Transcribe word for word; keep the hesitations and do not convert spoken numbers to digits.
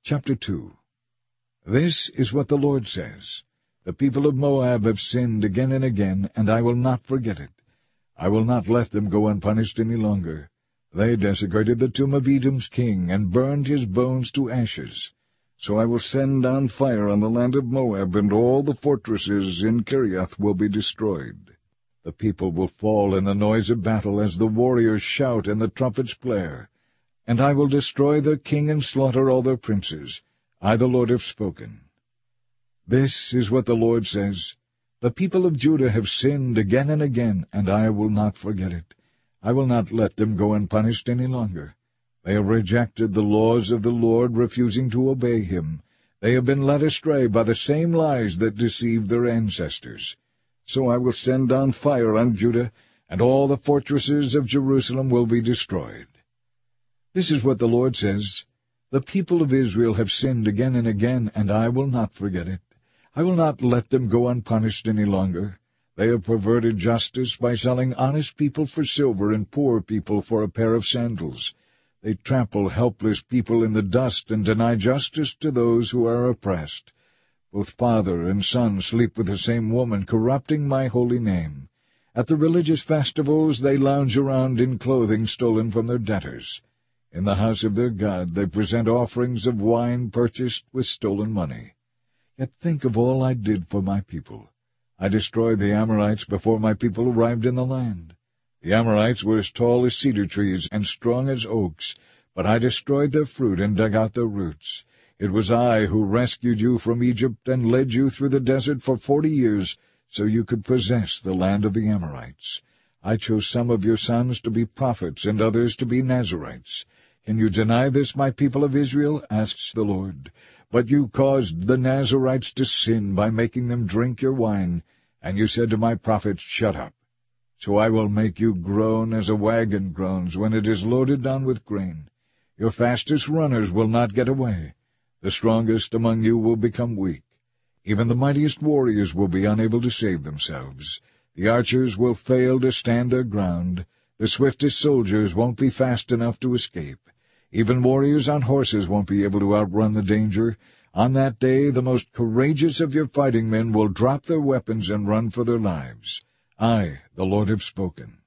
Chapter two. This is what the Lord says. The people of Moab have sinned again and again, and I will not forget it. I will not let them go unpunished any longer. They desecrated the tomb of Edom's king, and burned his bones to ashes. So I will send down fire on the land of Moab, and all the fortresses in Kiriath will be destroyed. The people will fall in the noise of battle as the warriors shout and the trumpets blare. And I will destroy their king and slaughter all their princes. I, the Lord, have spoken. This is what the Lord says. The people of Judah have sinned again and again, and I will not forget it. I will not let them go unpunished any longer. They have rejected the laws of the Lord, refusing to obey him. They have been led astray by the same lies that deceived their ancestors. So I will send down fire on Judah, and all the fortresses of Jerusalem will be destroyed. This is what the Lord says. The people of Israel have sinned again and again, and I will not forget it. I will not let them go unpunished any longer. They have perverted justice by selling honest people for silver and poor people for a pair of sandals. They trample helpless people in the dust and deny justice to those who are oppressed. Both father and son sleep with the same woman, corrupting my holy name. At the religious festivals they lounge around in clothing stolen from their debtors. In the house of their God they present offerings of wine purchased with stolen money. Yet think of all I did for my people. I destroyed the Amorites before my people arrived in the land. The Amorites were as tall as cedar trees and strong as oaks, but I destroyed their fruit and dug out their roots. It was I who rescued you from Egypt and led you through the desert for forty years, so you could possess the land of the Amorites. I chose some of your sons to be prophets and others to be Nazirites. Can you deny this, my people of Israel? Asks the Lord. But you caused the Nazirites to sin by making them drink your wine, and you said to my prophets, Shut up. So I will make you groan as a wagon groans when it is loaded down with grain. Your fastest runners will not get away. The strongest among you will become weak. Even the mightiest warriors will be unable to save themselves. The archers will fail to stand their ground. The swiftest soldiers won't be fast enough to escape. Even warriors on horses won't be able to outrun the danger. On that day the most courageous of your fighting men will drop their weapons and run for their lives. I, the Lord, have spoken.